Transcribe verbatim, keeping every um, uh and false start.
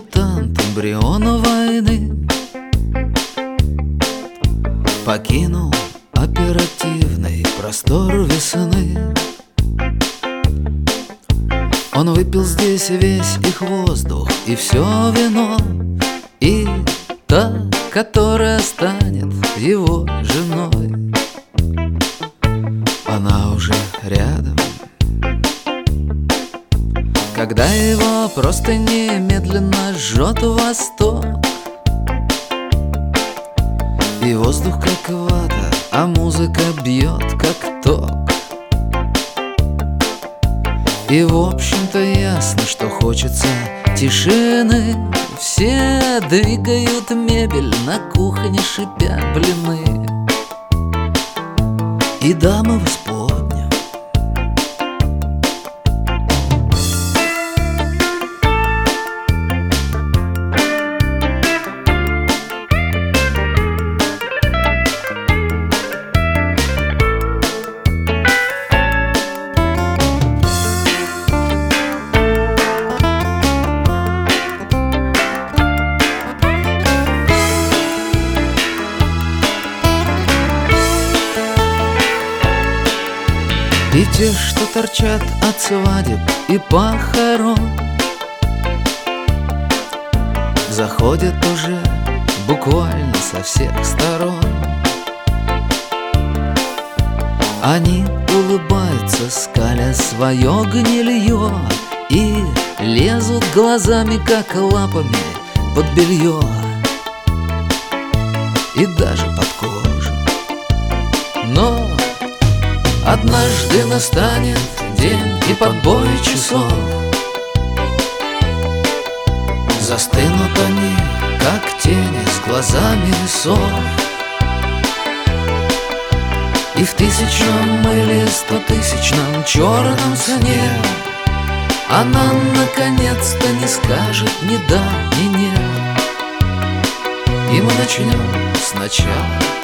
дебютант, эмбрион войны, покинул оперативный простор весны. Он выпил здесь весь их воздух и все вино, и та, которая станет его женой, она уже рядом. Когда его просто немедленно жжет восток, и воздух как вата, а музыка бьет как ток. И в общем-то ясно, что хочется тишины. Все двигают мебель на кухне, шипя блины, и дамы в исподнем. И те, что торчат от свадеб и похорон, заходят уже буквально со всех сторон. Они улыбаются, скаля свое гнилье, и лезут глазами, как лапами, под белье и даже под кожу. Но однажды настанет день, и под бой часов застынут они, как тени с глазами весов. И в тысячном или стотысячном черном сне она наконец-то не скажет ни да, ни нет. И мы начнем сначала.